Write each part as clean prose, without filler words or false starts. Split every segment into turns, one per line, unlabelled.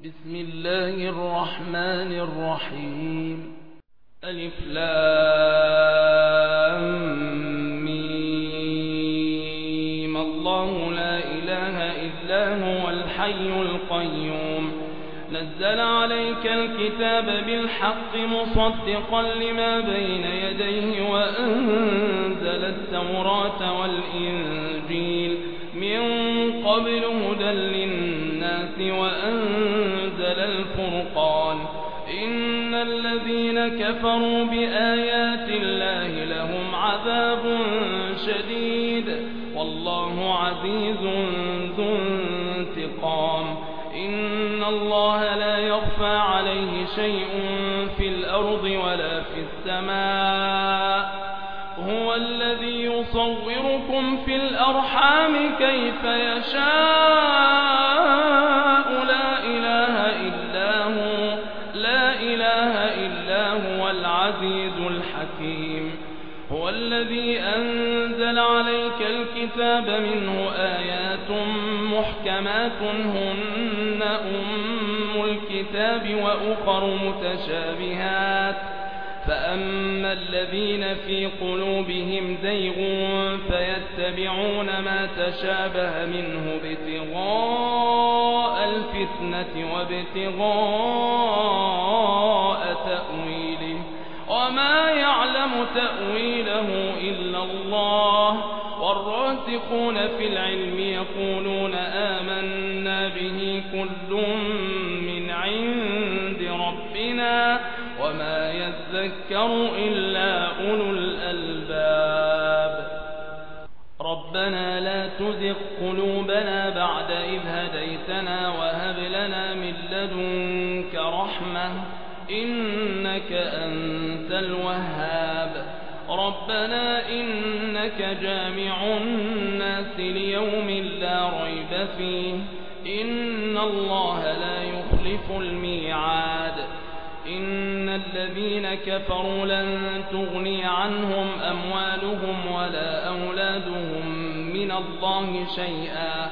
بسم الله الرحمن الرحيم. ألف لام ميم. الله لا إله إلا هو الحي القيوم. نزل عليك الكتاب بالحق مصدقا لما بين يديه وأنزل التوراة والإنجيل من قبل هدى للناس وأنزل الفرقان. إن الذين كفروا بآيات الله لهم عذاب شديد والله عزيز ذو انتقام. إن الله لا يخفى عليه شيء في الأرض ولا في السماء. هو الذي يصوركم في الأرحام كيف يشاء. لا إله إلا هو العزيز الحكيم. هو الذي أنزل عليك الكتاب منه آيات محكمات هن أم الكتاب وأخر متشابهات. فأما الذين في قلوبهم زيغ فيتبعون ما تشابه منه ابتغاء الفتنة وابتغاء تأويله وما يعلم تأويله إلا الله. والراسخون في العلم يقولون آمنا به كل من عند ربنا وما يذكر إلا أولو الألباب. ربنا لا تزغ قلوبنا بعد إذ هديتنا وهب لنا من لدنك رحمة إنك أنت الوهاب. ربنا إنك جامع الناس ليوم لا ريب فيه إن الله لا يخلف الميعاد. إن الذين كفروا لن تغني عنهم أموالهم ولا أولادهم من الله شيئا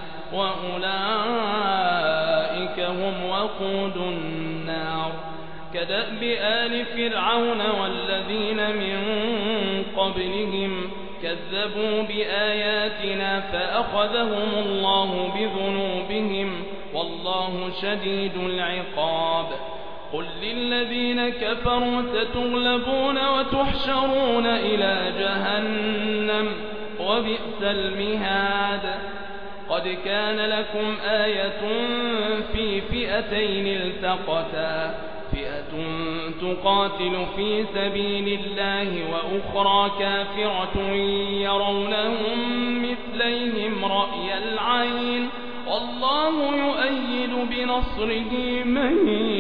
وأولئك هم وقود النار. كدأب آل فرعون والذين من قبلهم كذبوا بآياتنا فأخذهم الله بذنوبهم والله شديد العقاب. قل للذين كفروا ستغلبون وتحشرون إلى جهنم وبئس المهاد. قد كان لكم آية في فئتين التقتا فئة تقاتل في سبيل الله وأخرى كافرة يرونهم مثليهم رأي العين والله يؤيد بنصره من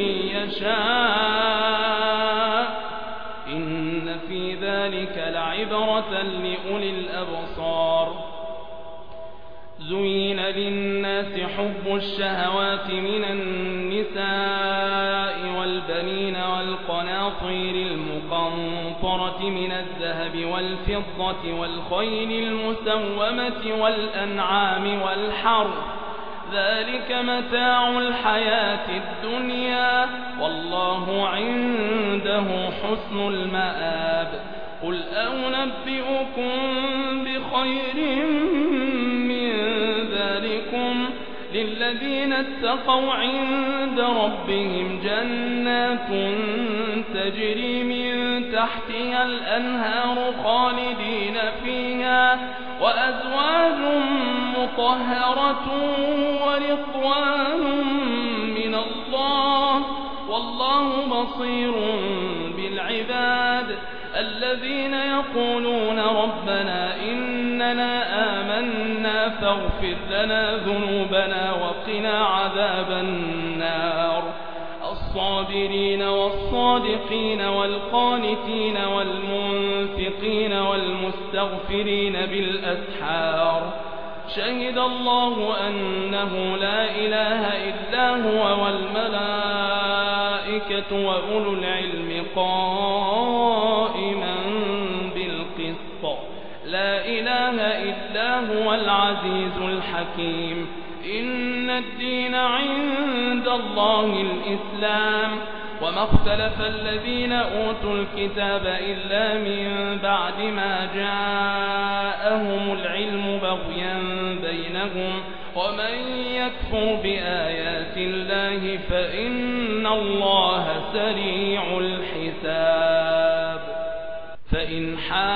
يشاء. إن في ذلك لعبرة لأولي الأبصار. زين للناس حب الشهوات من النساء والبنين والقناطير المقنطرة من الذهب والفضة والخيل المسومة والأنعام والحرث ذلك متاع الحياة الدنيا والله عنده حسن المآب. قل أنبئكم بخير من ذلكم للذين اتقوا عند ربهم جنات تجري من تحتها الأنهار خالدين فيها وأزواج مطهرة ورضوان من الله والله بصير بالعباد. الذين يقولون ربنا إننا آمنا فاغفر لنا ذنوبنا وقنا عذاب النار. الصابرين والصادقين والقانتين والمنفقين والمستغفرين بالأسحار. شهد الله أنه لا إله إلا هو والملائكة وأولو العلم قائما بالقسط. لا إله إلا هو العزيز الحكيم. إن الدين عند الله الإسلام وما اختلف الذين أوتوا الكتاب إلا من بعد ما جاءهم العلم بغيا بينهم ومن يكفر بآيات الله فإن الله سريع الحساب فإن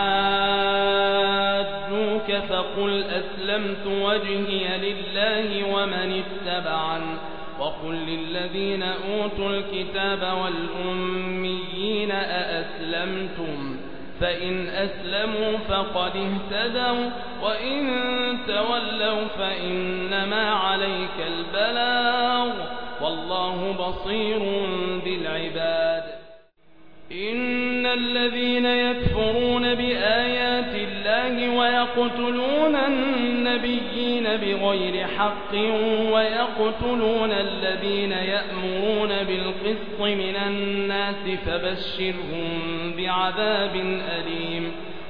حاجوك فقل أسلمت وجهي لله ومن اتبعني وقل للذين أوتوا الكتاب والأميين أأسلمتم فإن أسلموا فقد اهتدوا وإن تولوا فإنما عليك البلاغ والله بصير بالعباد إن الذين يكفرون بآيات الله ويقتلون النبيين بغير حق ويقتلون الذين يأمرون بالقسط من الناس فبشرهم بعذاب أليم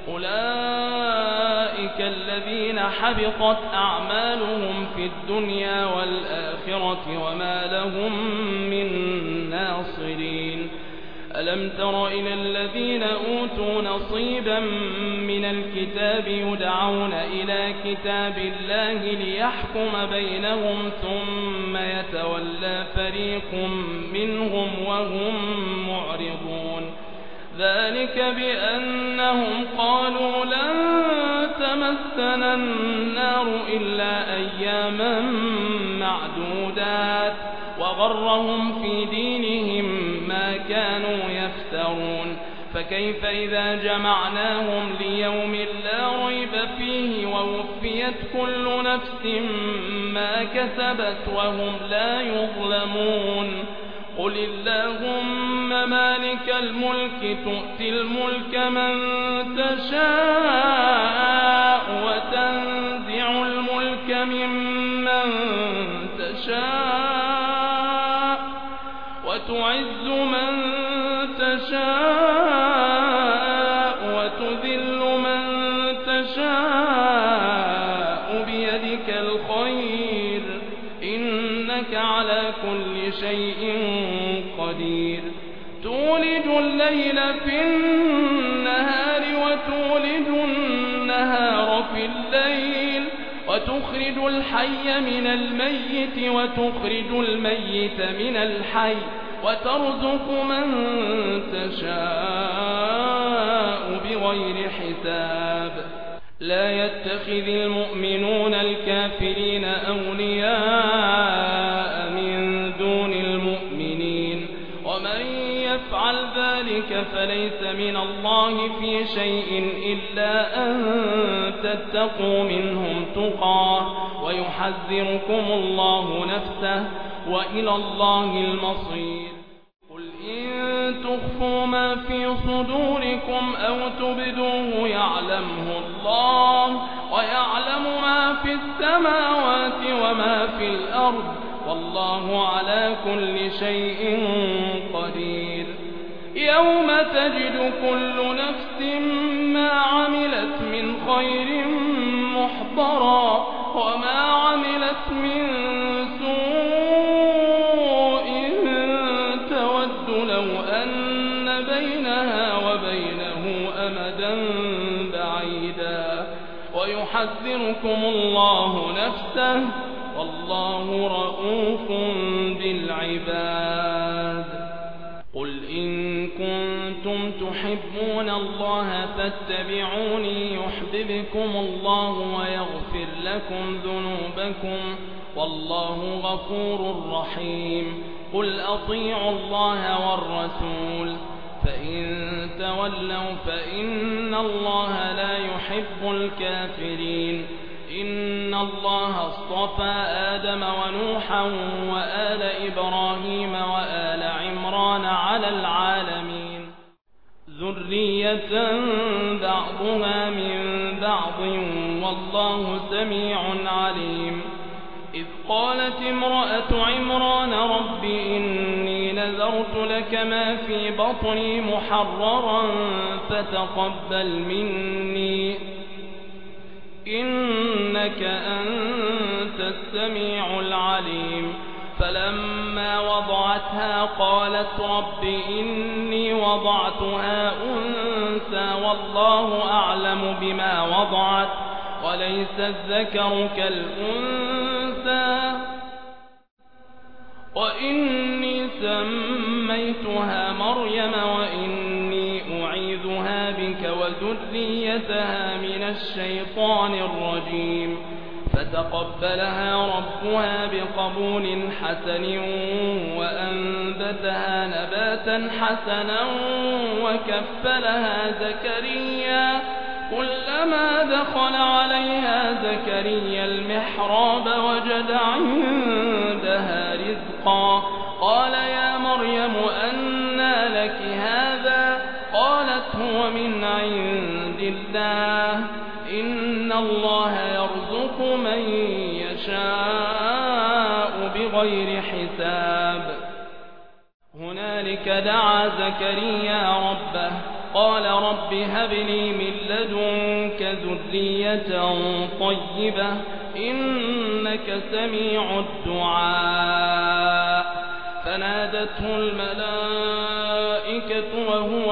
أولئك الذين حبطت أعمالهم في الدنيا والآخرة وما لهم من ناصرين ألم تر إلى الذين أوتوا نصيبا من الكتاب يدعون إلى كتاب الله ليحكم بينهم ثم يتولى فريق منهم وهم معرضون ذلك بأنهم قالوا لن تمسنا النار إلا أياما معدودات وغرهم في دينهم ما كانوا يفترون فكيف إذا جمعناهم ليوم لا ريب فيه ووفيت كل نفس ما كسبت وهم لا يظلمون قل اللهم مالك الملك تؤتي الملك من تشاء وتنزع الملك ممن تشاء وتعز من تشاء وتذل من تشاء بيدك الخير إنك على كل شيء قدير تولج الليل في النهار وتولج النهار في الليل وتخرج الحي من الميت وتخرج الميت من الحي وترزق من تشاء بغير حساب لا يتخذ المؤمنون الكافرين أولياء من دون المؤمنين ومن يفعل ذلك فليس من الله في شيء إلا أن تتقوا منهم تقاه ويحذركم الله نفسه وإلى الله المصير قل إن تخفوا ما في صدوركم أو تبدوه يعلمه الله ويعلم ما في السماوات وما في الأرض والله على كل شيء قدير يوم تجد كل نفس ما عملت من خير محضرا وما عملت من سوء تود لو أن بينها وبينه أمدا بعيدا ويحذركم الله نفسه والله رؤوف بالعباد قل إن كنتم تحبون الله فاتبعوني يحببكم الله ويغفر لكم ذنوبكم والله غفور رحيم قل أطيعوا الله والرسول فإن تولوا فإن الله لا يحب الكافرين إن الله اصطفى آدم ونوحا وآل إبراهيم وآل عمران على العالمين ذرية بعضها من بعض والله سميع عليم إذ قالت امرأة عمران رب إني نذرت لك ما في بطني محررا فتقبل مني إنك أنت السميع العليم فلما وضعتها قالت رب إني وضعتها أنثى والله أعلم بما وضعت وليس الذكر كالأنثى وإني سميتها مريم وإني أعيذها بك وذريتها من الشيطان الرجيم فتقبلها ربها بقبول حسن وأنبتها نباتا حسنا وكفلها زكريا كلما دخل عليها زكريا المحراب وجد عندها رزقا قال يا مريم أنى لك هذا قالت هو من عند الله إن الله يرزق من يشاء بغير حساب هنالك دعا زكريا ربه قال رب هب لي من لدنك ذرية طيبة إنك سميع الدعاء فنادته الملائكة وهو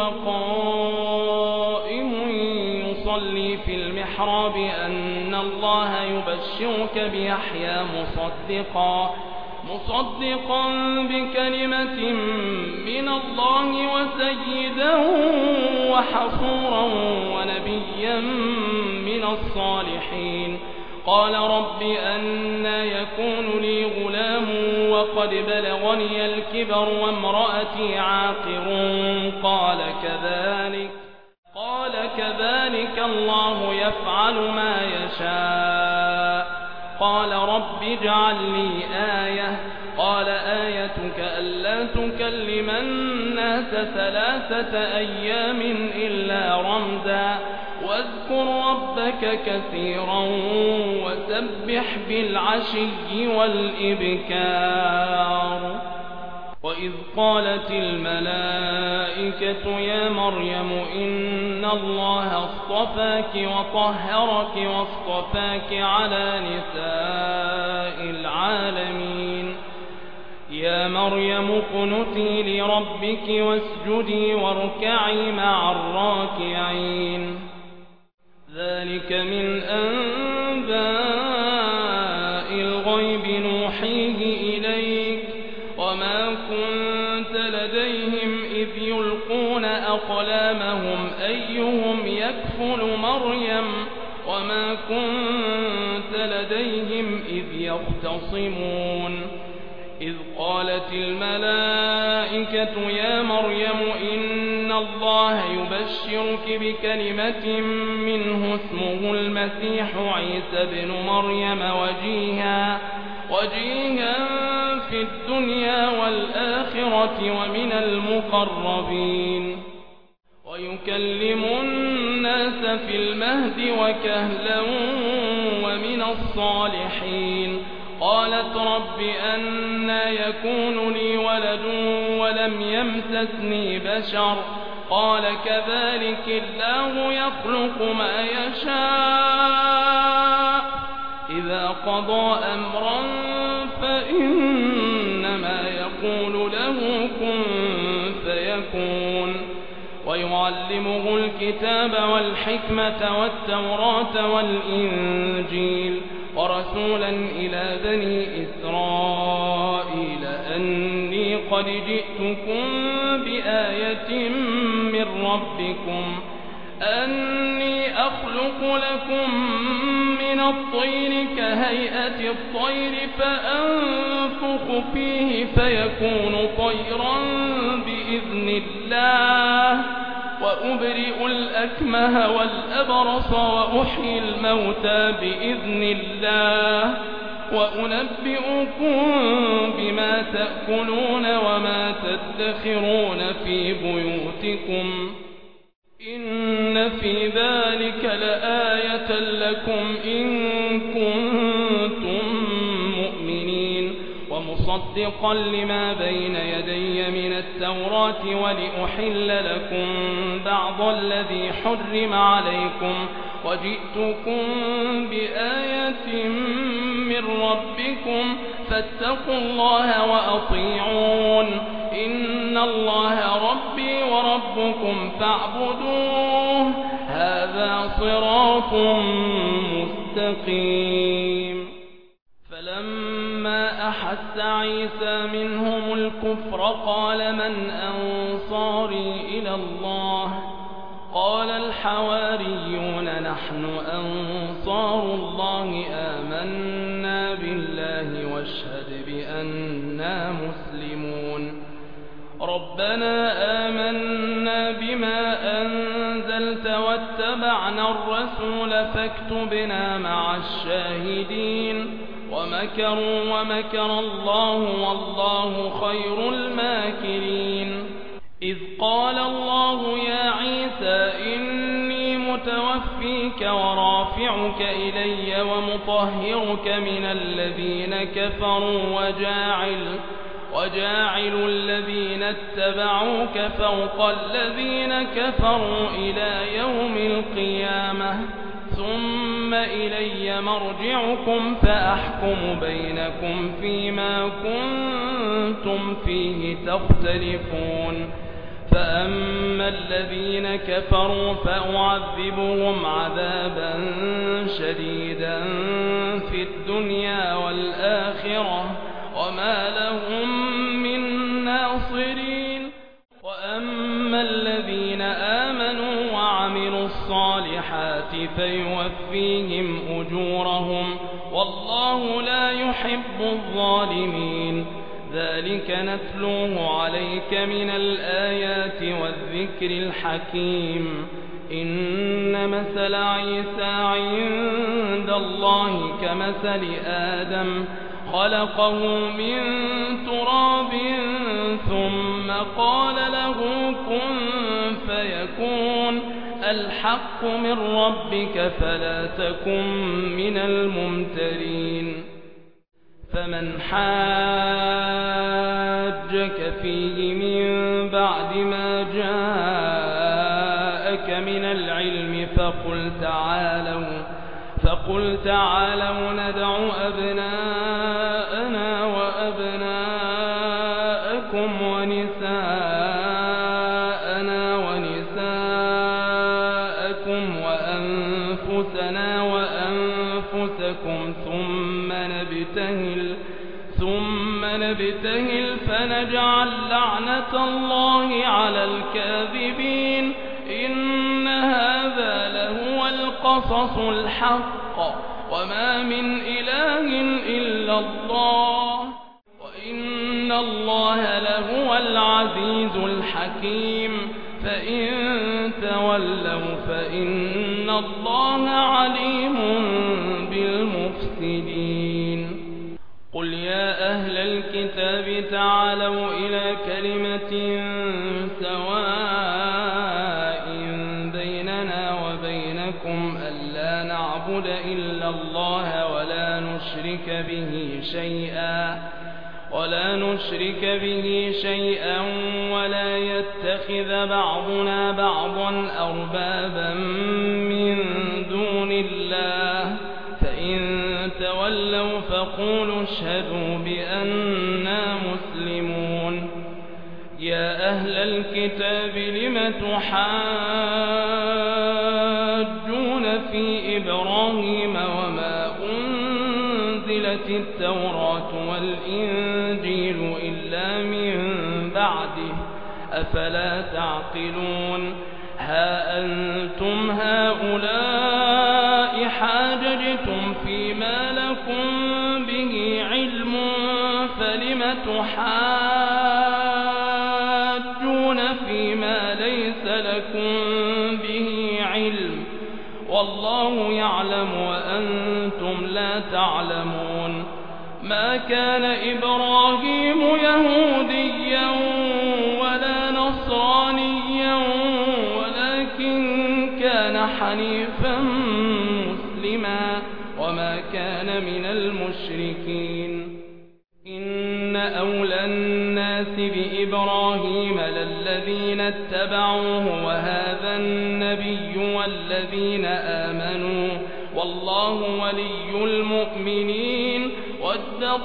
قائم يصلي في المحراب أن الله يبشرك بيحيى مصدقا بكلمة من الله وسيدا وحصورا ونبيا من الصالحين قال رب أنى يكون لي غلام وقد بلغني الكبر وامرأتي عاقر قال كذلك الله يفعل ما يشاء قال رب اجعل لي آية قال آيتك ألا تكلم الناس 3 أيام إلا رمزا واذكر ربك كثيرا وسبح بالعشي والإبكار وإذ قالت الملائكة يا مريم إن الله اصطفاك وطهرك واصطفاك على نساء العالمين يا مريم اقنتي لربك واسجدي واركعي مع الراكعين ذلك من أنباء الغيب نوحيه إليك وما كنت لديهم إذ يلقون أقلامهم أيهم يكفل مريم وما كنت لديهم إذ يختصمون إذ قالت الملائكة يا مريم إن الله يبشرك بكلمة منه اسمه المسيح عيسى بن مريم وجيها في الدنيا والآخرة ومن المقربين ويكلم الناس في المهد وكهلا ومن الصالحين قالت رب أنى يكون لي ولد ولم يمسسني بشر قال كذلك الله يخلق ما يشاء إذا قضى أمرا فإنما يقول له كن فيكون ويعلمه الكتاب والحكمة والتوراة والإنجيل ورسولا إلى بني إسرائيل أني قد جئتكم بآية من ربكم أني أخلق لكم من الطين كهيئة الطير فأنفخ فيه فيكون طيرا بإذن الله وأبرئ الأكمه والأبرص وأحيي الموتى بإذن الله وأنبئكم بما تأكلون وما تدخرون في بيوتكم إن في ذلك لآية لكم إن كنتم مؤمنين ومصدقا لما بين يدي من التوراة ولأحل لكم بعض الذي حرم عليكم وجئتكم بآية من ربكم فاتقوا الله وأطيعون إن الله ربي وربكم فاعبدوه هذا صراط مستقيم. فلما أحس عيسى منهم الكفر قال من أنصاري إلى الله قال الحواريون نحن أنصار الله آمنا بالله واشهد بأننا مسلمون. ربنا آمنا بما أنزلت واتبعنا الرسول فاكتبنا مع الشاهدين ومكروا ومكر الله والله خير الماكرين. إذ قال الله يا عيسى إني متوفيك ورافعك إلي ومطهرك من الذين كفروا وجاعل الذين اتبعوك فوق الذين كفروا إلى يوم القيامة ثم إلي مرجعكم فأحكم بينكم فيما كنتم فيه تختلفون. فأما الذين كفروا فأعذبهم عذابا شديدا في الدنيا والآخرة وما لهم من ناصرين. وأما الذين آمنوا وعملوا الصالحات فيوفيهم أجورهم والله لا يحب الظالمين. ذلك نتلوه عليك من الآيات والذكر الحكيم. إن مثل عيسى عند الله كمثل آدم خلقه من تراب ثم قال له كن فيكون الحق من ربك فلا تكن من الممترين. فمن حاجك فيه من بعد ما جاءك من العلم فقل تعالوا ندع أبناءنا وأبناءكم ونساءنا ونساءكم وأنفسنا وأنفسكم ثم نبتهل فنجعل لعنة الله على الكاذبين. إن هذا لهو القصص الحق وما من إله إلا الله وإن الله لهو العزيز الحكيم. فإن تولوا فإن الله عليم بالمفسدين. قل يا أهل الكتاب تعالوا إلى كلمة سواء بيننا وبينكم ألا نعبد إلا الله ولا نشرك به شيئا ولا يتخذ بعضنا بعضا أربابا من دون الله. فإن تولوا فقولوا اشهدوا بأننا مسلمون. يا أهل الكتاب لم تحاجون في إبراهيم وما أنزلت التوراة والإنجيل إلا من بعده أفلا تعقلون. ها أنتم هؤلاء حاججتم فيما لكم به علم فلم تحاجون فيما ليس لكم به علم والله يعلم وأنتم لا تعلمون. ما كان إبراهيم يهوديا ولا نصرانيا ولكن كان حنيفا مسلما وما كان من المشركين. إن أولى الناس الناس بإبراهيم للذين اتبعوه وهذا النبي والذين آمنوا والله ولي المؤمنين ود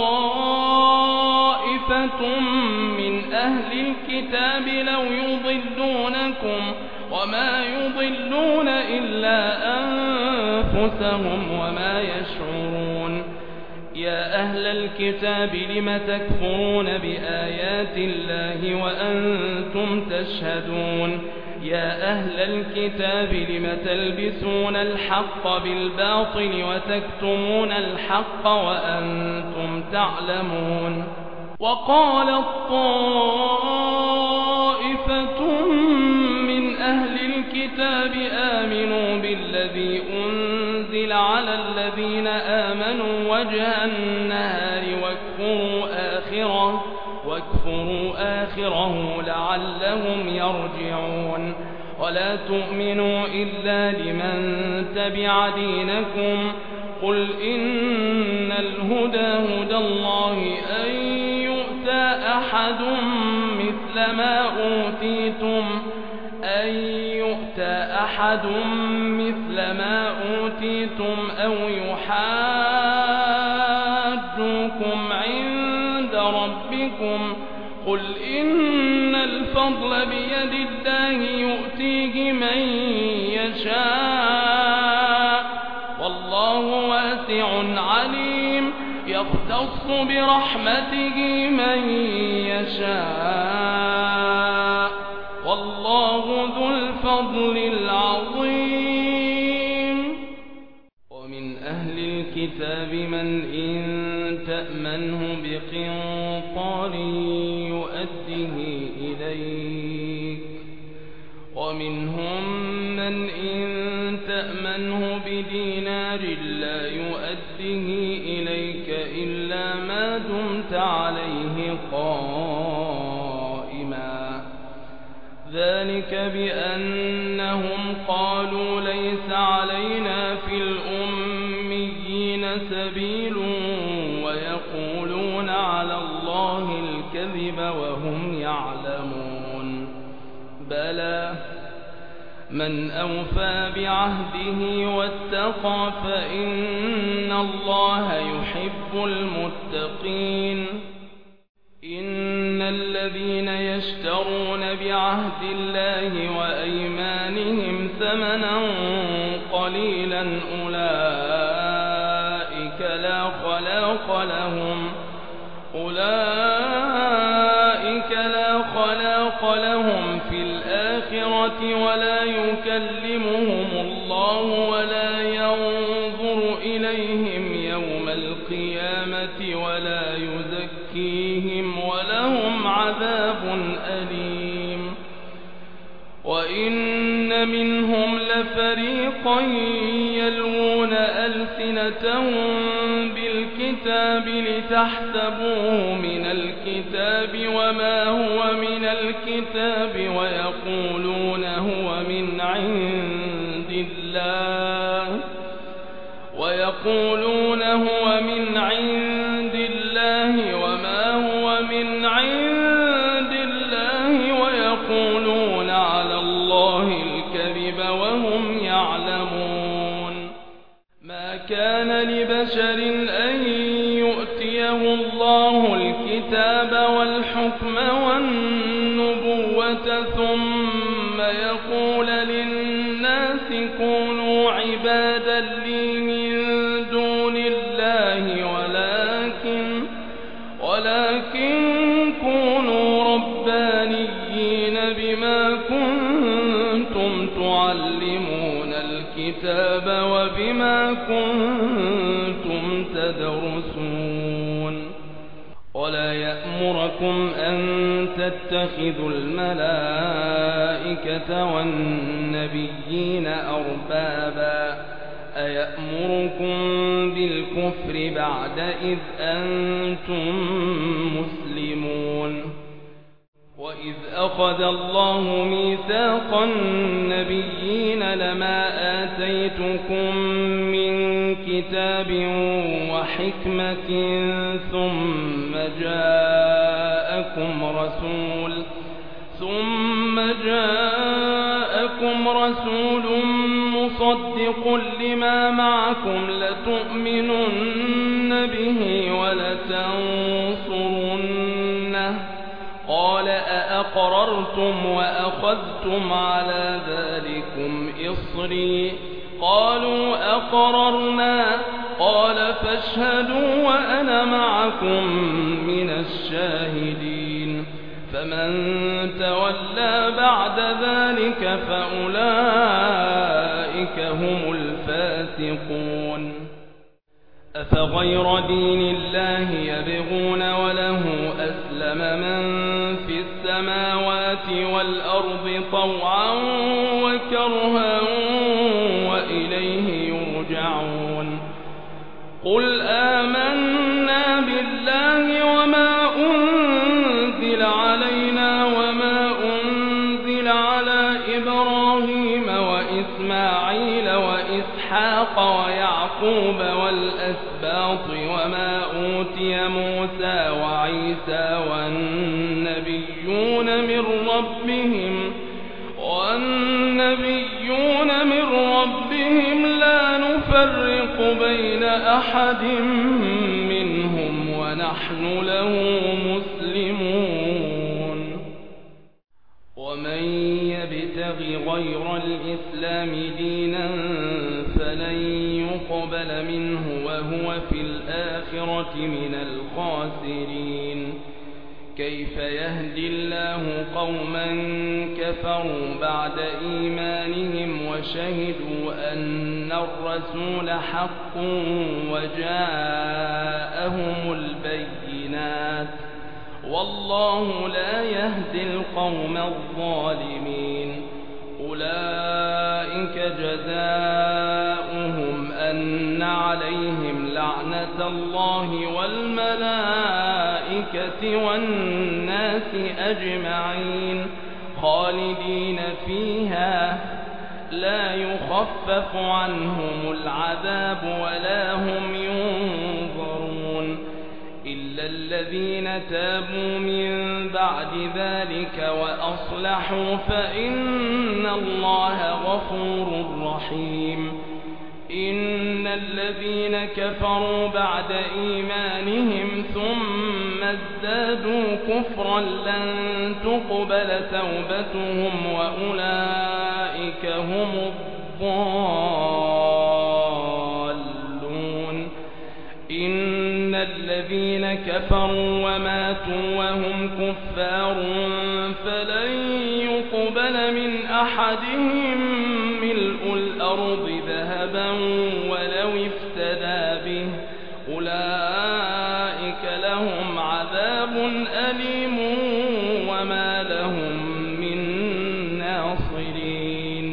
طائفة من أهل الكتاب لو يضلونكم وما يضلون إلا أنفسهم وما يشعرون يا أهل الكتاب لم تكفرون بآيات الله وأنتم تشهدون يا أهل الكتاب لم تلبسون الحق بالباطل وتكتمون الحق وأنتم تعلمون وقالت طائفة من أهل الكتاب آمنوا بالذي أنزل على الذين آمنوا وجه النهار واكفروا آخره لعلهم يرجعون ولا تؤمنوا إلا لمن تبع دينكم قل إن الهدى هدى الله أن يؤتى أحد مثل ما أوتيتم أو يحاجوكم عند ربكم قل إن الفضل بيد الله يؤتيه من يشاء والله واسع عليم يختص برحمته من يشاء والله ذو الفضل العظيم ومن أهل الكتاب من إن تأمنه بقنطار يؤده إليك ومنهم من إن تأمنه بدينار لا يؤده إليك إلا ما دمت عليه قائما ذلك بأنهم قالوا ليس علينا في الأميين سبيل ويقولون على الله الكذب وهم يعلمون بلى من أوفى بعهده واتقى فإن الله يحب المتقين إن الذين يشترون بعهد الله وأيمانهم ثمنا قليلا أولئك لا خلاق لهم في الآخرة ولا يكلمهم الله ولا ينظر إليهم يوم القيامة ولا يزكيهم ولهم عذاب أليم وإن منهم لفريقا يلوون ألسنتهم بالكتاب لتحسبوه من الكتاب وما هو من الكتاب ويقولون هو من عند الله وما هو من عند الله ويقولون على الله الكذب وهم يعلمون ما كان لبشر أن يؤتيه الله الكتاب والحكم والنبوة ثم يقول للناس كونوا عبادا لي من دون الله ولكن كونوا ربانيين بما كنتم تعلمون الكتاب وبما كنتم تدرسون ولا يأمركم أن تتخذوا الملائكة والنبيين أربابا أيأمركم بالكفر بعد إذ أنتم مسلمون وإذ أخذ الله ميثاق النبيين لما آتيتكم من كتاب وحكمة ثم جاءكم جاءكم رسول مصدق لما معكم لتؤمنن به ولتنصرنه قال أأقررتم وأخذتم على ذلكم إصري قالوا أقررنا قال فاشهدوا وأنا معكم من الشاهدين فمن تولى بعد ذلك فأولئك هم الفاسقون أفغير دين الله يبغون وله أسلم من في السماوات والأرض طوعا وكرها وإليه يرجعون قل آمنا بالله وما أنزل علينا وما أنزل على إبراهيم وإسماعيل وإسحاق ويعقوب والأسباط وما أوتي موسى وعيسى والنبيون من ربهم لا نفرق بين أحد منهم ونحن له مسلمون ومن يبتغ غير الإسلام دينا فلن يقبل منه وهو في الآخرة من الخاسرين كيف يهدي الله قوما كفروا بعد إيمانهم وشهدوا أن الرسول حق وجاءهم البينات والله لا يهدي القوم الظالمين أولئك جزاؤهم أن عليهم لعنة الله والملائكة والناس أجمعين خالدين فيها لا يخفف عنهم العذاب ولا هم ينظرون إلا الذين تابوا من بعد ذلك وأصلحوا فإن الله غفور رحيم إن الذين كفروا بعد إيمانهم ثم ازدادوا كفرا لن تقبل توبتهم وأولئك هم الضالون إن الذين كفروا وماتوا وهم كفار فلن يقبل من أحدهم ملء الأرض ذهبا ولو افتدى به أولئك لهم عذاب أليم وما لهم من ناصرين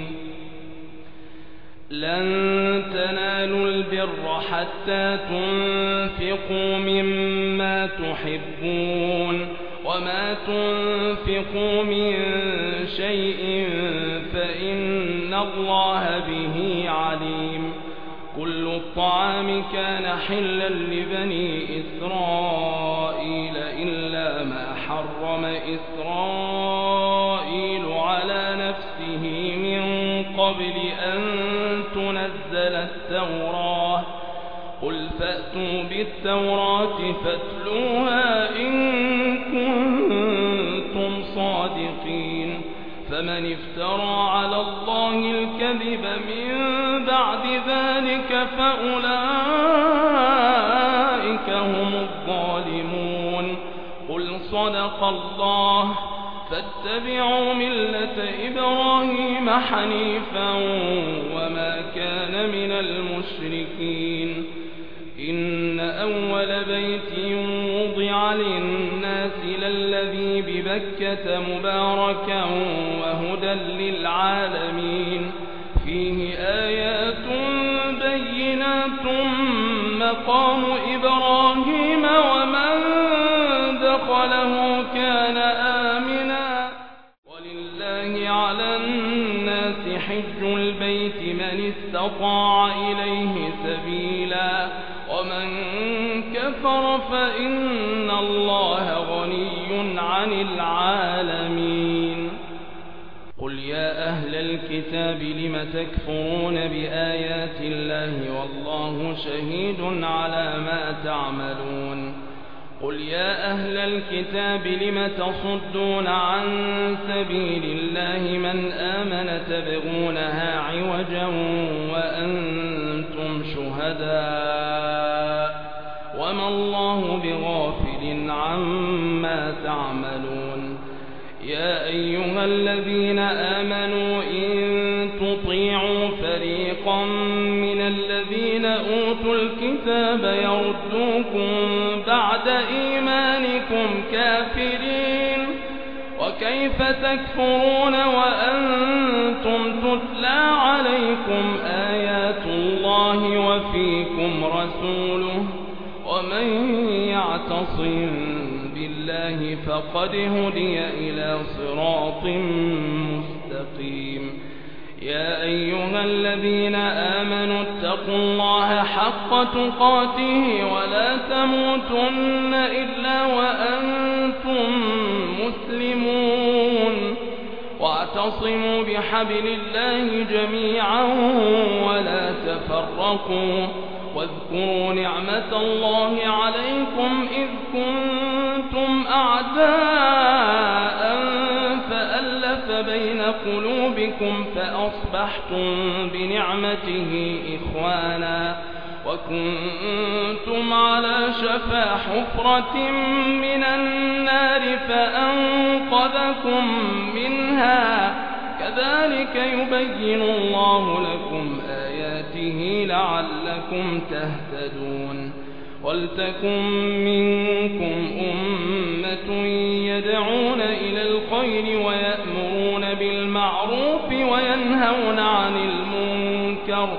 لن تنالوا البر حتى تنفقوا مما تحبون وما تنفقوا من شيء فإن الله به عليم كل الطعام كان حلا لبني إسرائيل إلا ما حرم إسرائيل على نفسه من قبل أن تنزل التوراة قل فأتوا بالتوراة فاتلوها إن كنتم صادقين فمن افترى على الله الكذب من بعد ذلك فأولئك هم الظالمون قل صدق الله فاتبعوا ملة إبراهيم حنيفا وما كان من المشركين إن أول بيت وضع للناس للذي ببكة مباركا وهدى للعالمين فيه آيات بينات مقام إبراهيم ومن دخله كان آمنا ولله على الناس حج البيت من استطاع إليه سبيلا ومن كفر فإن الله غني عن العالمين. قل يا أهل الكتاب لم تكفرون بآيات الله والله شهيد على ما تعملون. قل يا أهل الكتاب لم تصدون عن سبيل الله من آمن تبغونها عوجا وأنتم شهداء وما الله بغافل عما تعملون. يا أيها الذين آمنوا إن تطيعوا فريقا من الذين أوتوا الكتاب يردوكم بعد إيمانكم كافرين وكيف تكفرون وأنتم تتلى عليكم آيات الله وفيكم رسوله ومن يعتصم بالله فقد هدي إلى صراط مستقيم. يا أيها الذين آمنوا اتقوا الله حق تقاته ولا تموتن إلا وأنتم مسلمون واعتصموا بحبل الله جميعا ولا تفرقوا واذكروا نعمة الله عليكم إذ كنتم أعداء فألف بين قلوبكم فأصبحتم بنعمته إخوانا وكنتم على شفا حفرة من النار فأنقذكم منها كذلك يبين الله لكم آياته لعلكم تهتدون. ولتكن منكم أمة يدعون إلى الخير ويأمرون بالمعروف وينهون عن المنكر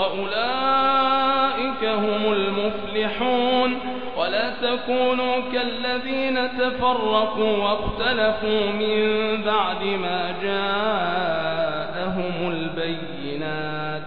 وأولئك هم المفلحون. ولا تكونوا كالذين تفرقوا واختلفوا من بعد ما جاءهم البينات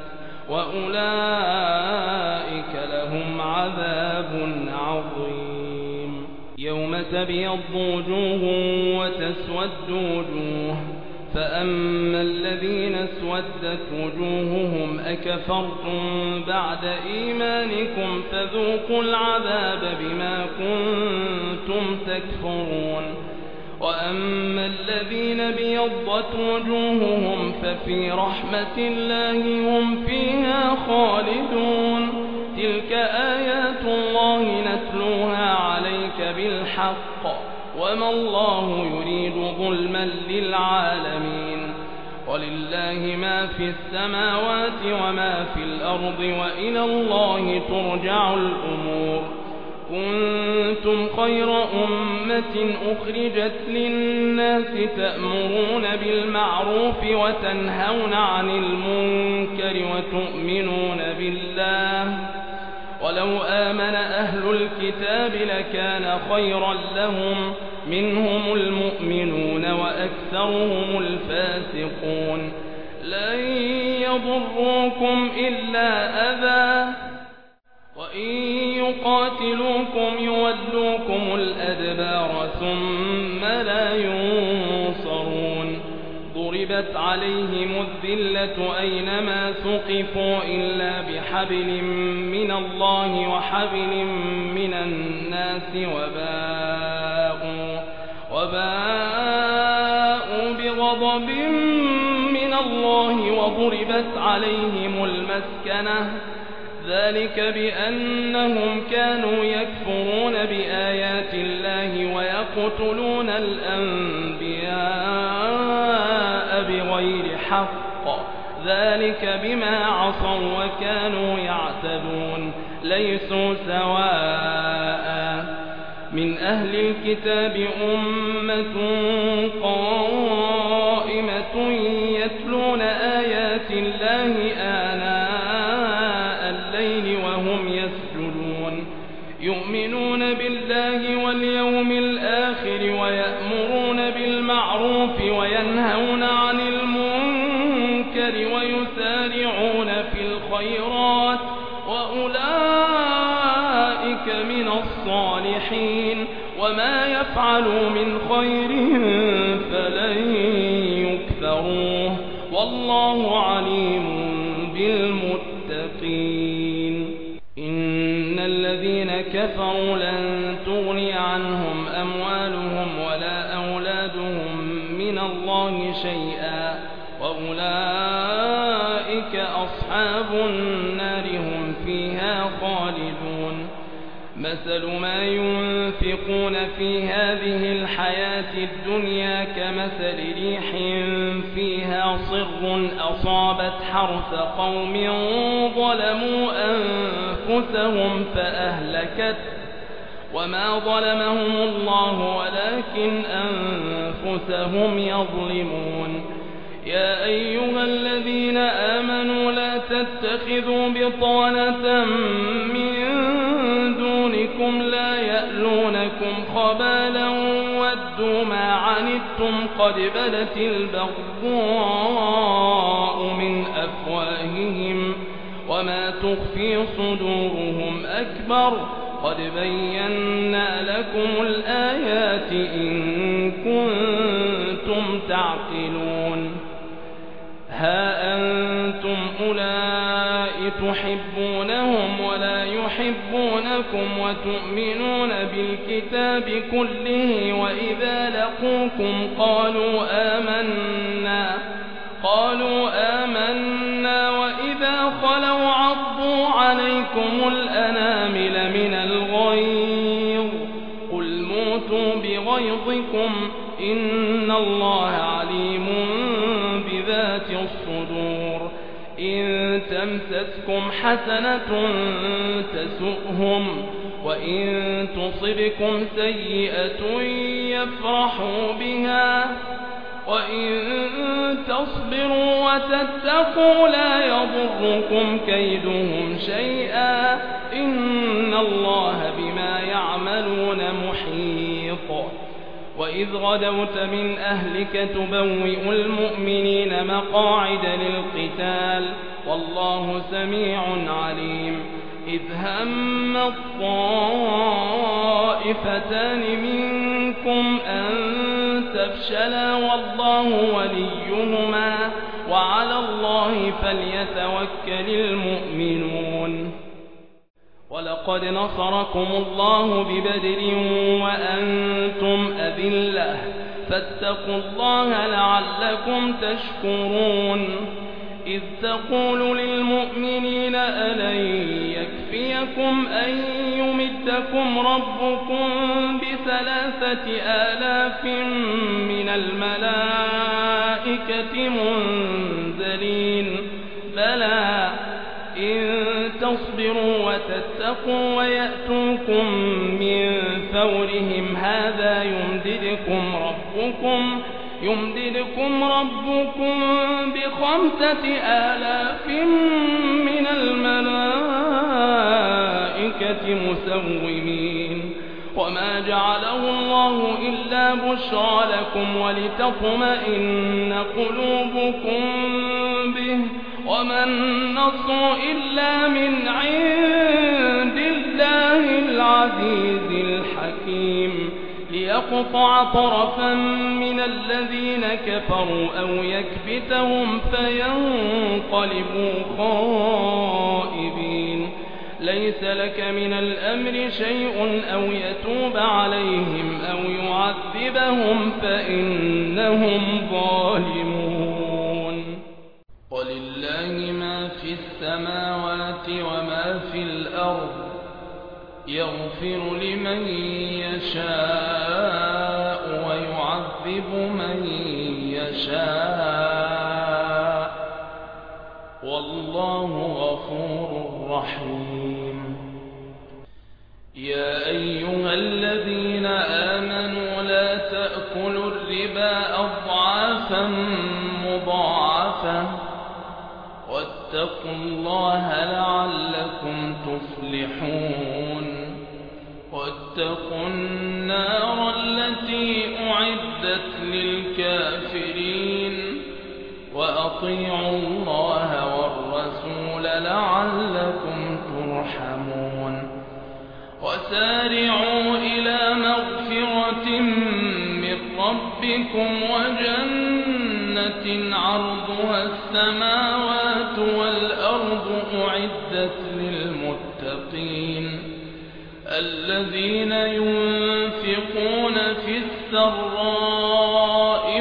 وأولئك لهم عذاب عظيم. يوم تبيض وجوه وتسود وجوه فأما الذين اسودت وجوههم أكفرتم بعد إيمانكم فذوقوا العذاب بما كنتم تكفرون. وأما الذين بيضت وجوههم ففي رحمة الله هم فيها خالدون. تلك آيات الله نتلوها عليك بالحق وما الله يريد ظلما للعالمين. ولله ما في السماوات وما في الأرض وإلى الله ترجع الأمور. كنتم خير أمة أخرجت للناس تأمرون بالمعروف وتنهون عن المنكر وتؤمنون بالله. ولو آمن أهل الكتاب لكان خيرا لهم منهم المؤمنون وأكثرهم الفاسقون. لن يضروكم إلا أذى وإن يقاتلوكم يولوكم الأدبار ثم لا ينصرون. ضربت عليهم الذلة أينما ثقفوا إلا بحبل من الله وحبل من الناس وباءوا بغضب من الله وضربت عليهم المسكنة ذلك بأنهم كانوا يكفرون بآيات الله ويقتلون الأنبياء بغير حق ذلك بما عصوا وكانوا يعتدون. ليسوا سواء من أهل الكتاب أمة قائمة يتلون آيات الله آناء الليل وهم يسجدون يؤمنون بالله واليوم الآخر ويأمرون بالمعروف وينهون عن المنكر ويسارعون في الخيرات وأولئك من الصالحين. وما يفعلوا من خير فلن يكفروه والله عليم بالمتقين. إن الذين كفروا لن تغني عنهم أموالهم ولا أولادهم من الله شيئا وأولئك أصحاب النار هم فيها خالدون. مثل ما ينفقون في هذه الحياة الدنيا كمثل ريح فيها صر أصابت حرث قوم ظلموا أنفسهم فأهلكت وما ظلمهم الله ولكن أنفسهم يظلمون. يا أيها الذين آمنوا لا تتخذوا بطانة من دونكم لا يألونكم خبالا ودوا ما عنتم قد بدت البغضاء من أفواههم وما تخفي صدورهم أكبر قد بينا لكم الآيات إن كنتم تعقلون. ها أنتم أولئك تحبونهم ولا يحبونكم وتؤمنون بالكتاب كله وإذا لقوكم قالوا آمنا وإذا خلوا عضوا عليكم الأنامل من الغيظ قل موتوا بغيظكم إن الله عليم بذات الصدور. إن تمسسكم حسنة تسؤهم وإن تصبكم سيئة يفرحوا بها وإن تصبروا وتتقوا لا يضركم كيدهم شيئا إن الله بما يعملون محيط. وإذ غدوت من أهلك تبوئ المؤمنين مقاعد للقتال والله سميع عليم. إذ هم الطائفتان منكم أن تفشلا والله وليهما وعلى الله فليتوكل المؤمنون. ولقد نصركم الله ببدر وأنتم أذلة فاتقوا الله لعلكم تشكرون. إذ تقول للمؤمنين ألن يكفيكم أن يمدكم ربكم ب3,000 من الملائكة منزلين بلى إن تصبروا وتتقوا ويأتوكم من فورهم هذا يمددكم ربكم ب5,000 من الملائكة مسومين. وما جعله الله إلا بشرى لكم ولتطمئن قلوبكم به وما النصر إلا من عند الله العزيز الحكيم ليقطع طرفا من الذين كفروا أو يكبتهم فينقلبوا خائبين. ليس لك من الأمر شيء أو يتوب عليهم أو يعذبهم فإنهم ظالمون. ولله ما في السماوات وما في الأرض يغفر لمن يشاء ويعذب من يشاء والله غفور رحيم. يا أيها الذين آمنوا لا تأكلوا الربا أضعافا مضاعفة واتقوا الله لعلكم تفلحون. واتقوا النار التي أعدت للكافرين وأطيعوا الله والرسول لعلكم ترحمون. وسارعوا إلى مغفرة
ربكم وجنة عرضها السماوات والأرض أعدت للمتقين الذين ينفقون في السراء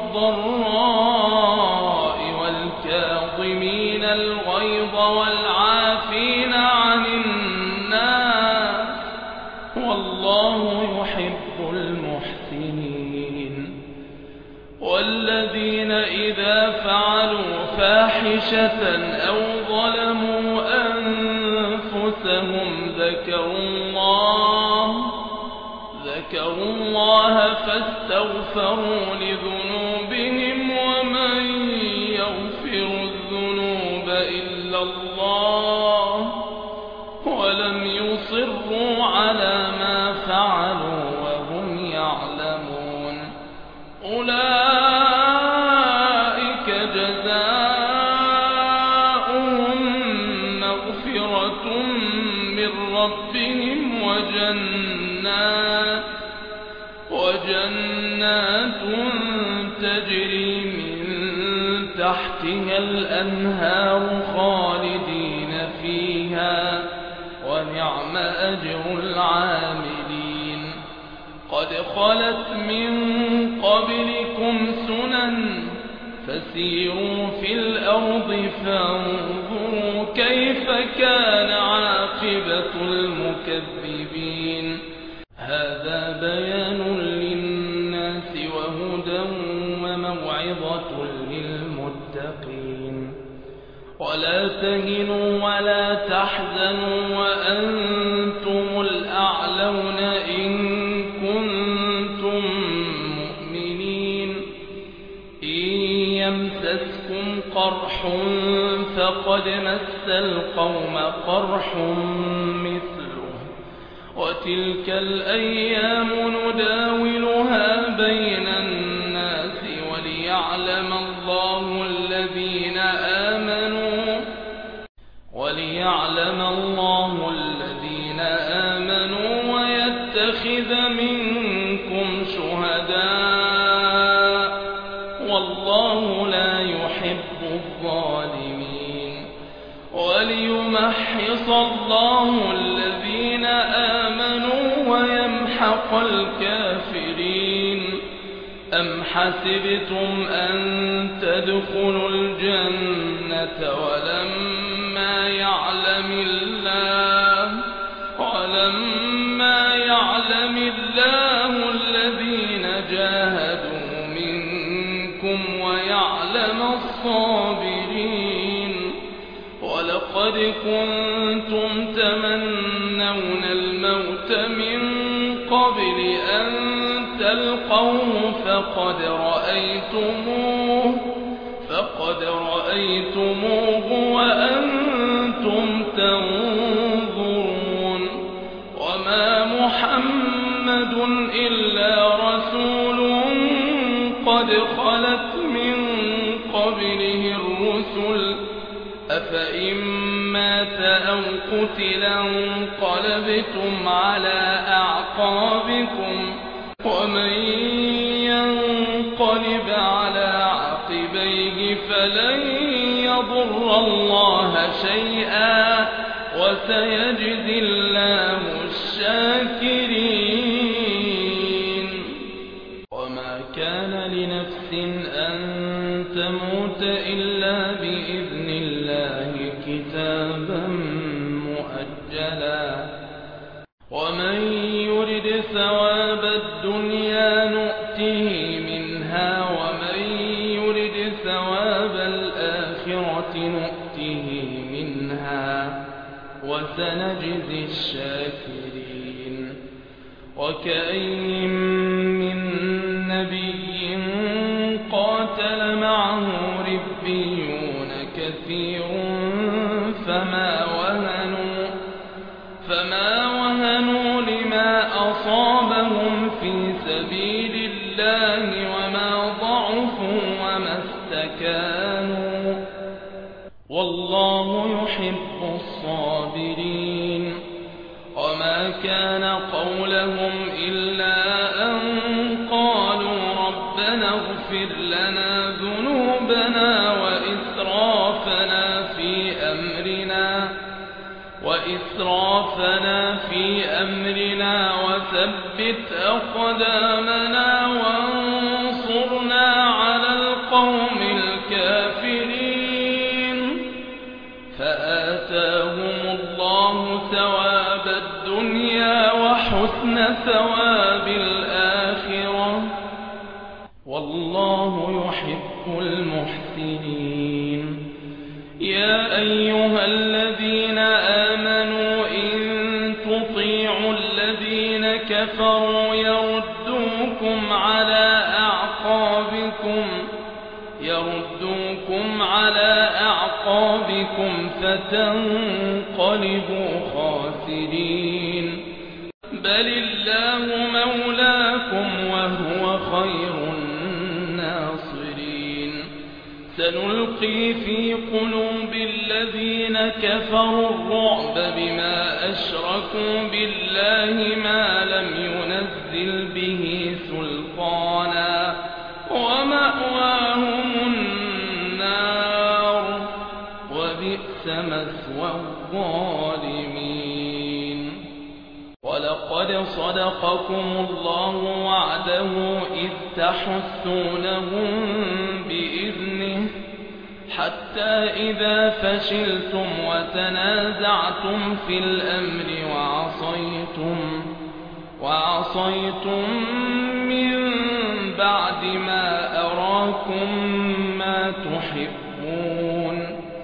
والضراء والكاظمين الغيظ والعافين عن الناس والله يحب المحسنين والذين إذا فعلوا فاحشة أو ظلموا أنفسهم ذكروا الله فاستغفروا لذنوبهم ومن يغفر الذنوب إلا الله ولم يصروا على ما فعلوا وهم يعلمون أولئك جزاؤهم مغفرة من ربهم وجنات تجري من تحتها الأنهار خالدين فيها ونعم أجر العاملين قد خلت من قبلكم سنن فسيروا في الأرض فانظروا كيف كان عاقبة المكذبين هذا بيان للناس وهدى وموعظة للمتقين ولا تهنوا ولا تحزنوا وأنتم الأعلون إن كنتم مؤمنين إن يمسسكم قرح فقد مس القوم قرح مثله وتلك الأيام نداولها بين الناس وليعلم الله الذين آمنوا ويتخذ منكم شهداء والله لا يحب الظالمين وليمحص الله الذين آمنوا ويمحق الكافرين أم حسبتم أن تدخلوا الجنة ولما يعلم الله الذين جاهدوا منكم ويعلم الصابرين ولقد كنتم تمنون الموت من قبل أن تلقوه فقد رأيتموه وأنتم تنظرون وما محمد إلا رسول قد خلت من قبله الرسل أفإن مات أو قتل انقلبتم على أعقابكم ومن ينقلب على عقبيه فلن يضر الله شيئا وسيجزي الله الشاكرين وما كان لنفس أن تموت إلا بإذن الله كتابا مؤجلا ومن يرد ثواب الدنيا نؤته منها ومن يرد ثواب الآخرة نؤته منها وسنجزي الشاكرين وكأين من نبي قاتل معه ربيون كثير فما وهنوا لما أصابهم في سبيل الله وما ضعفوا وما استكانوا والله يحب الصابرين وما كان قولهم إلا أن قالوا ربنا اغفر لنا ذنوبنا وإسرافنا في أمرنا وثبت أقدامنا وانصرنا على القوم الكافرين. فآتاهم الله ثواب الدنيا وحسن ثواب الآخرة، والله يحب المحسنين. يا أيها الذين آمنوا إن تطيعوا الذين كفروا يردوكم على أعقابكم فتنقلبوا خاسرين. بل الله مولاكم وهو خير الناصرين. سنلقي في قلوب الذين كفروا الرعب بما أشركوا بالله ما لم ينزل به سلطانا ومأواهم النار وبئس مثوى الظالمين. ولقد صدقكم الله وعده إذ تحسونهم بإذنه حتى إذا فشلتم وتنازعتم في الأمر وعصيتم من بعد ما أراكم ما تحبون،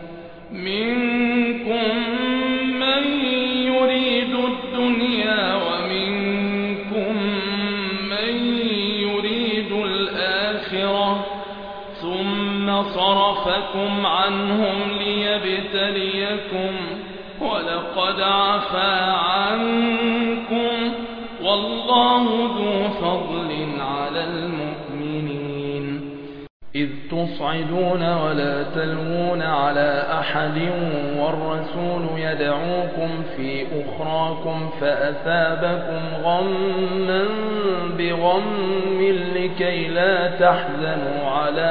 منكم من يريد الدنيا ومنكم من يريد الآخرة، ثم صرفكم عنهم ليبتليكم، ولقد عفا عنكم، والله ذو فضل على المؤمنين. إذ تصعدون ولا تلوون على أحد والرسول يدعوكم في أخراكم فأثابكم غما بغم لكي لا تحزنوا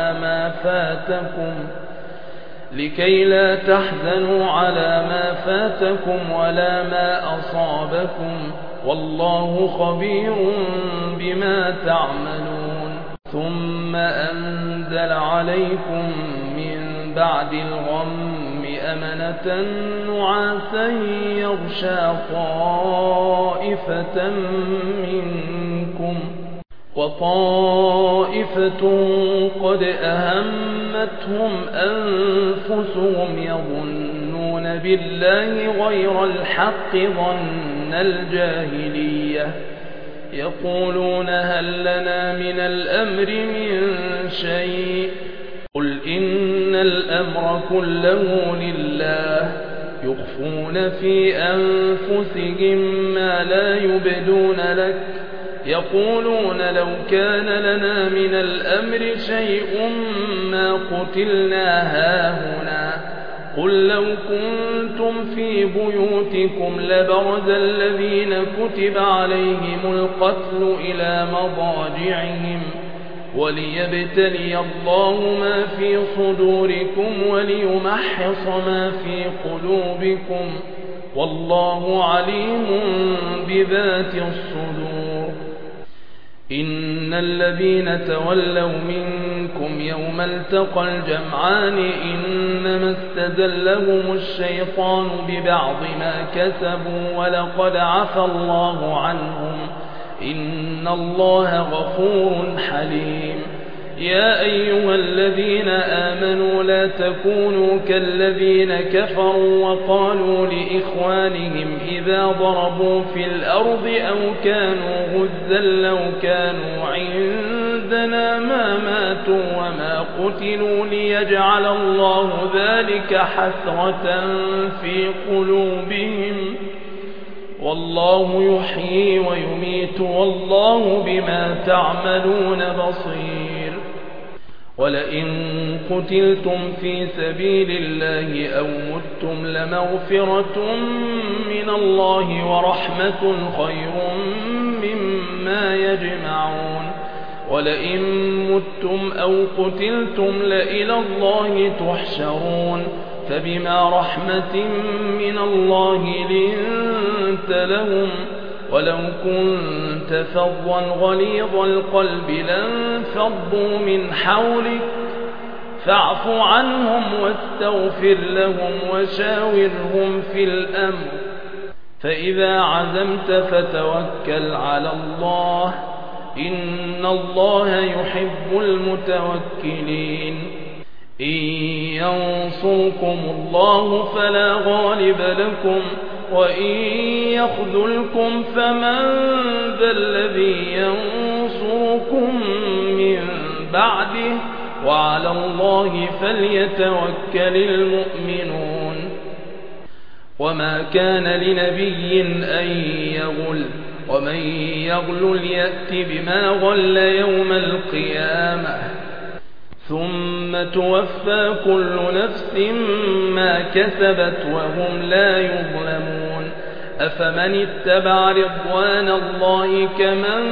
على ما فاتكم ولا ما أصابكم، والله خبير بما تعملون. ثم أنزل عليكم من بعد الغم أمنة نعاسا يغشى طائفة منكم، وطائفة قد أهمتهم أنفسهم يظنون بالله غير الحق ظن الجاهلية، يقولون هل لنا من الأمر من شيء، قل إن الأمر كله لله، يخفون في أنفسهم ما لا يبدون لك، يقولون لو كان لنا من الأمر شيء ما قتلنا هاهنا، قل لو كنتم في بيوتكم لبرز الذين كتب عليهم القتل إلى مضاجعهم، وليبتلي الله ما في صدوركم وليمحص ما في قلوبكم، والله عليم بذات الصدور. إن الذين تولوا منكم يوم التقى الجمعان إنما استزلهم الشيطان ببعض ما كسبوا ولقد عفى الله عنهم، إن الله غفور حليم. يا أيها الذين آمنوا لا تكونوا كالذين كفروا وقالوا لإخوانهم إذا ضربوا في الأرض أو كانوا غزا لو كانوا عندنا ما ماتوا وما قتلوا ليجعل الله ذلك حسرة في قلوبهم، والله يحيي ويميت والله بما تعملون بصير. ولئن قتلتم في سبيل الله أو متم لمغفرة من الله ورحمة خير مما يجمعون. ولئن متم أو قتلتم لإلى الله تحشرون فبما رحمة من الله لنت لهم ولو كنت فظا غليظ القلب لانفضوا من حولك فاعف عنهم واستغفر لهم وشاورهم في الأمر فإذا عزمت فتوكل على الله إن الله يحب المتوكلين إن ينصركم الله فلا غالب لكم وإن يخذلكم فمن ذا الذي ينصركم من بعده وعلى الله فليتوكل المؤمنون وما كان لنبي أن يغل ومن يغل يأت بما غل يوم القيامة ثم توفى كل نفس ما كسبت وهم لا يظلمون أفمن اتبع رضوان الله كمن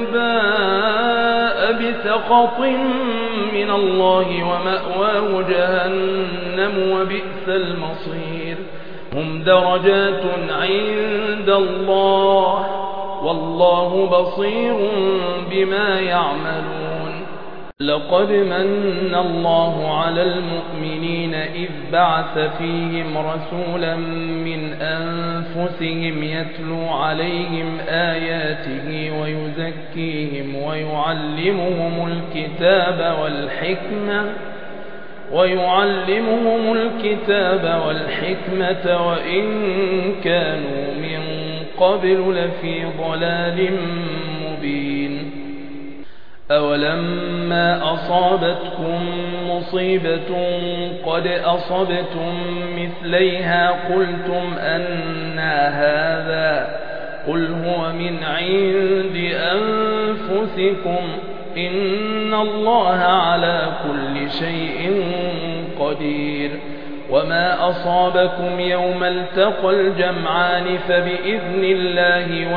باء بسخط من الله ومأواه جهنم وبئس المصير هم درجات عند الله والله بصير بما يعملون لقد من الله على المؤمنين إذ بعث فيهم رسولا من أنفسهم يتلو عليهم آياته ويزكيهم ويعلمهم الكتاب والحكمة وإن كانوا من قبل لفي ضلال مبين أولما أصابتكم مصيبة قد أصبتم مثليها قلتم أنى هذا قل هو من عند أنفسكم إن الله على كل شيء قدير وما أصابكم يوم التقى الجمعان فبإذن الله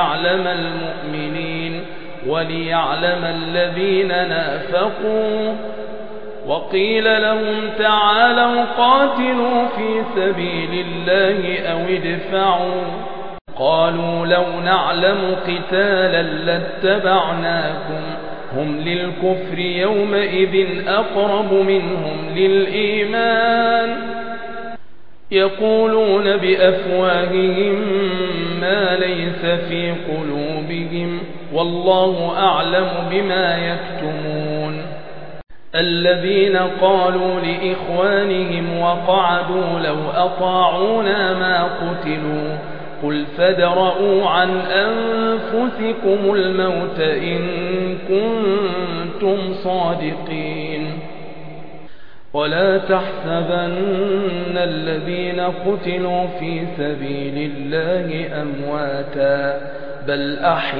وليعلم الذين نافقوا وقيل لهم تعالوا قاتلوا في سبيل الله أو ادفعوا قالوا لو نعلم قتالا لاتبعناكم هم للكفر يومئذ أقرب منهم للإيمان يقولون بأفواههم ما ليس في قلوبهم والله أعلم بما يكتمون الذين قالوا لإخوانهم وقعدوا لو أطاعونا ما قتلوا قل فادرءوا عن أنفسكم الموت إن كنتم صادقين ولا تحسبن الذين قتلوا في سبيل الله أمواتا بل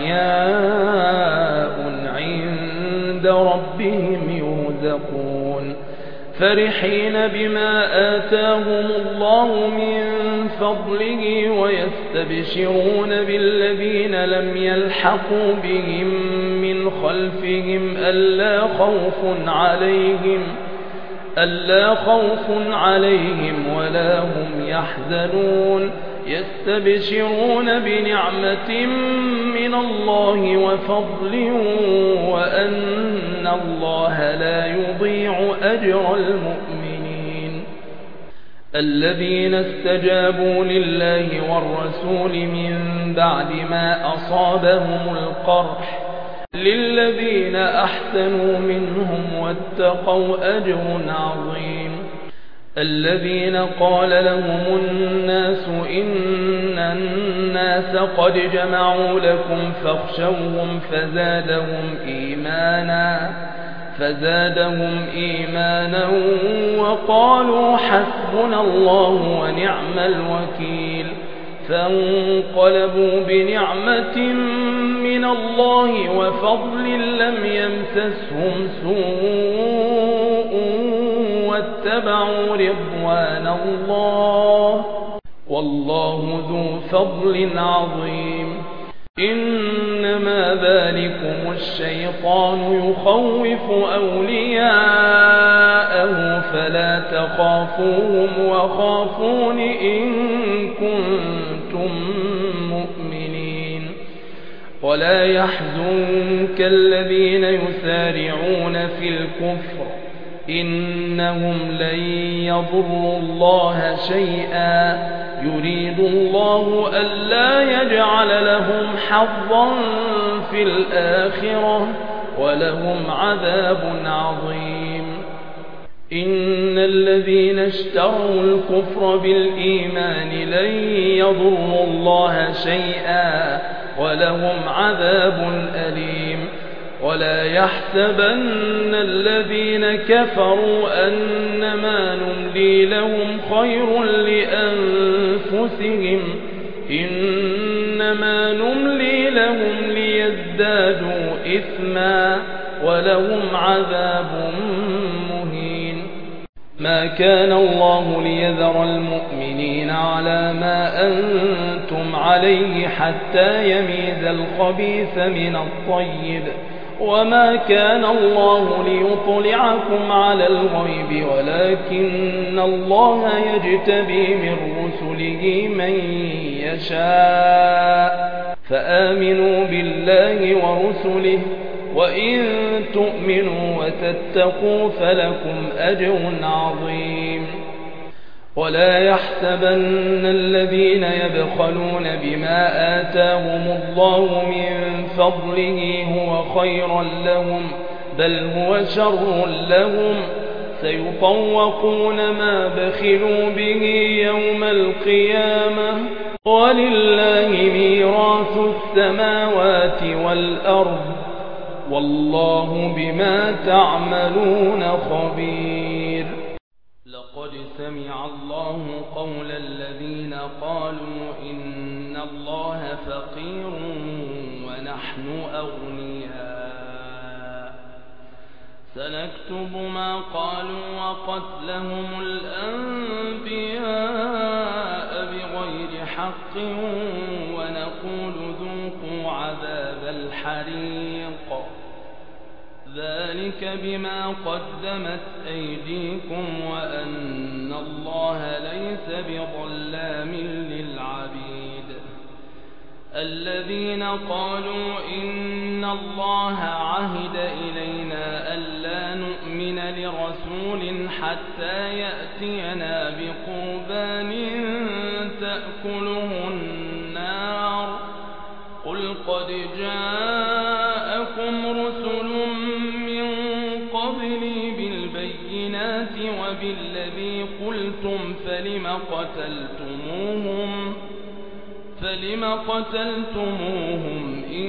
أحياء عند ربهم يرزقون فرحين بما آتاهم الله من فضله ويستبشرون بالذين لم يلحقوا بهم من خلفهم ألا خوف عليهم ولا هم يحزنون يستبشرون بنعمة من الله وفضل وأن الله لا يضيع أجر المؤمنين الذين استجابوا لله والرسول من بعد ما أصابهم القرح للذين أحسنوا منهم واتقوا أجر عظيم الذين قال لهم الناس إن الناس قد جمعوا لكم فاخشوهم فزادهم إيمانا وقالوا حسبنا الله ونعم الوكيل فانقلبوا بنعمة من الله وفضل لم يمسسهم سوء واتبعوا رضوان الله والله ذو فضل عظيم إنما ذلكم الشيطان يخوف أولياءه فلا تخافوهم وخافون إن كنتم مؤمنين ولا يحزنك الذين يسارعون في الكفر إنهم لن يضروا الله شيئا يريد الله ألا يجعل لهم حظا في الآخرة ولهم عذاب عظيم إن الذين اشتروا الكفر بالإيمان لن يضروا الله شيئا ولهم عذاب أليم ولا يحسبن الذين كفروا أنما نملي لهم خير لأنفسهم إنما نملي لهم ليزدادوا إثما ولهم عذاب مهين ما كان الله ليذر المؤمنين على ما أنتم عليه حتى يميز الخبيث من الطيب وما كان الله ليطلعكم على الغيب ولكن الله يجتبي من رسله من يشاء فآمنوا بالله ورسله وإن تؤمنوا وتتقوا فلكم أجر عظيم ولا يحسبن الذين يبخلون بما آتاهم الله من فضله هو خيرا لهم بل هو شر لهم سيطوقون ما بخلوا به يوم القيامة ولله ميراث السماوات والأرض والله بما تعملون خبير لقد سمع الله قول الذين قالوا إن الله فقير ونحن أغنياء سنكتب ما قالوا وقتلهم الأنبياء بغير حق ونقول ذوقوا عذاب الحريق ذلك بما قدمت أيديكم وأن الله ليس بظلام للعبيد الذين قالوا إن الله عهد إلينا ألا نؤمن لرسول حتى يأتينا بقربان تأكله النار قل قد جاءكم رسل من قبلي بالبينات وبالذي قلتم فلم قتلتموهم إن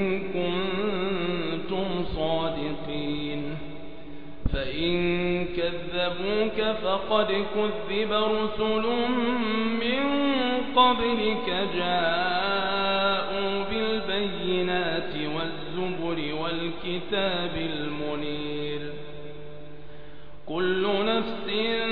كنتم صادقين فإن كذبوك فقد كذب رسل من قبلك جاءوا بالبينات والزبر والكتاب المنير كل نفس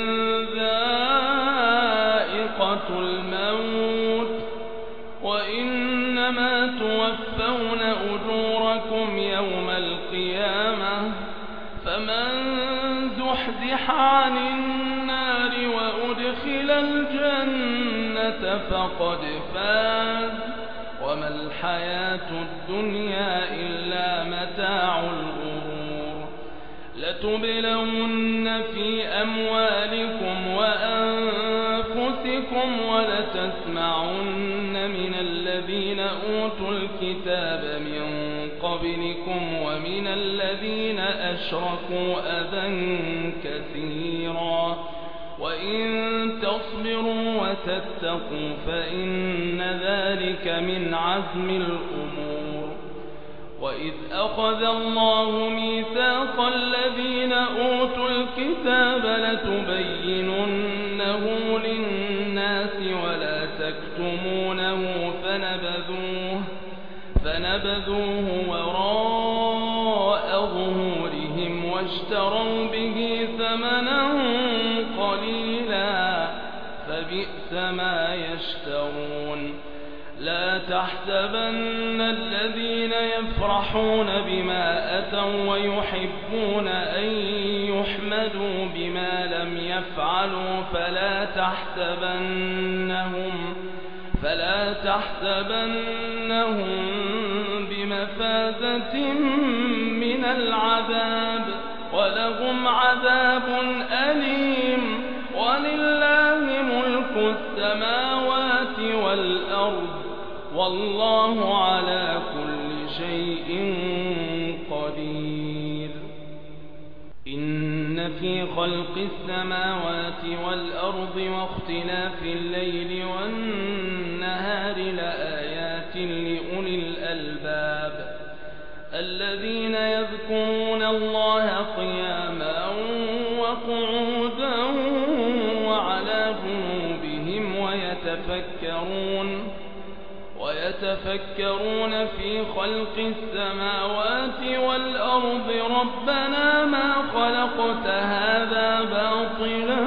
ذائقة الموت وإنما توفون أجوركم يوم القيامة فمن زحزح عن النار وأدخل الجنة فقد فاز وما الحياة الدنيا إلا متاع الغرور لتبلون في أموالكم وأنفسكم ولتسمعن من الذين أوتوا الكتاب من قبلكم ومن الذين أشركوا أذى كثيرا وإن تصبروا وتتقوا فإن ذلك من عزم الأمور وإذ أخذ الله ميثاق الذين أوتوا الكتاب لتبيننه للناس ولا تكتمونه فنبذوه وراء ظهورهم واشتروا به ثمنا قليلا فبئس ما يشترون لا تحسبن الذين يفرحون بما أتوا ويحبون أن يحمدوا بما لم يفعلوا فلا تحسبنهم بمفازة من العذاب ولهم عذاب أليم ولله ملك السماوات والأرض والله على كل شيء قدير إن في خلق السماوات والأرض واختلاف الليل والنهار لآيات لأولي الألباب الذين يذكرون الله قياما وقعودا وعلى جنوبهم ويتفكرون في خلق السماوات والأرض ربنا ما خلقت هذا باطلا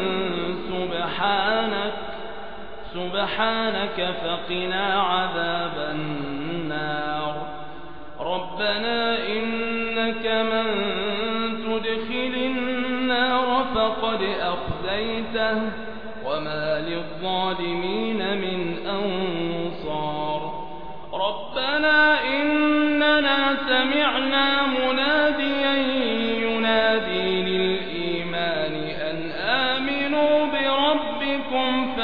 سبحانك فقنا عذاب النار ربنا إنك من تدخل النار فقد أخزيته وما للظالمين من أنصار ربنا إننا سمعنا مناديا ينادي للإيمان أن آمنوا بربكم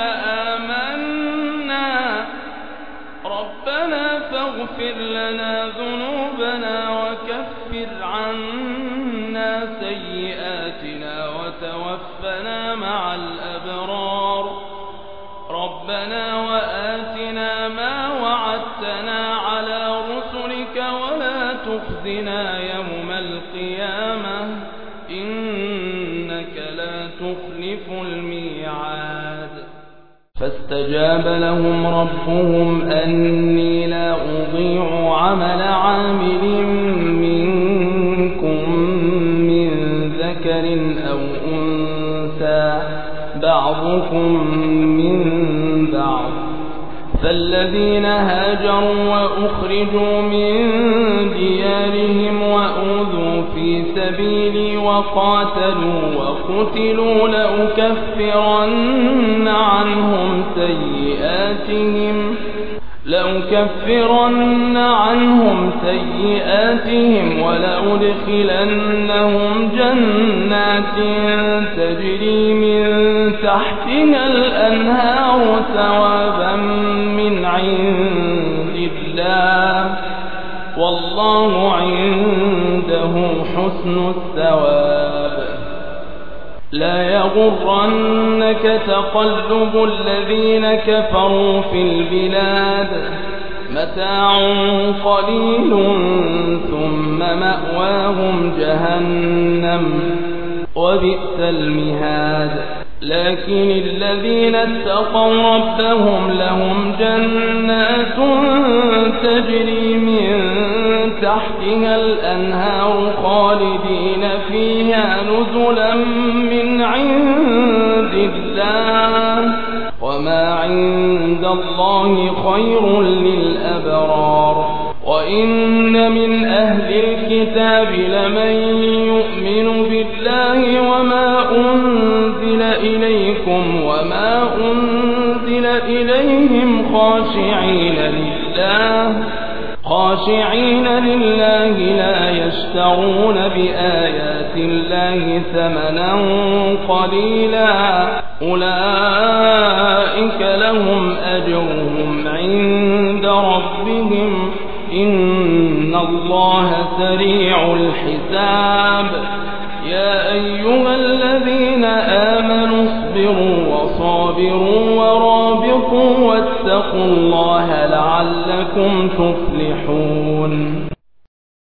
فآمنا ربنا فاغفر لنا ذنوبنا وكفر عنا سيئاتنا وتوفنا مع الأبرار ربنا وآتنا ما وعدتنا على رسلك ولا تخزنا يوم القيامة إنك لا تخلف الميعاد فاستجاب لهم ربهم أني لا أضيع عمل عامل منكم من ذكر أو أنثى بعضكم من بعض فالذين هاجروا وأخرجوا من ديارهم وأوذوا في سبيلي وقاتلوا وقتلوا لأكفرن عنهم سيئاتهم ولأدخلنهم جنات تجري من تحتها الأنهار ثوابا من عند الله والله عنده حسن الثواب لا يغرنك تقلب الذين كفروا في البلاد متاع قليل ثم مأواهم جهنم وبئس المهاد لكن الذين اتقوا ربهم لهم جنات تجري من تحتها الأنهار خالدين فيها نزلا من عند الله وما عند الله خير للأبرار وإن من أهل الكتاب لمن يؤمن بالله وما أنزل إليكم وما أنزل إليهم خاشعين لله لا يشترون بآيات الله ثمنا قليلا أولئك لهم أجرهم عند ربهم إن الله سريع الحساب يا أيها الذين آمنوا اصبروا وصابروا ورابطوا واتقوا الله لعلكم تفلحون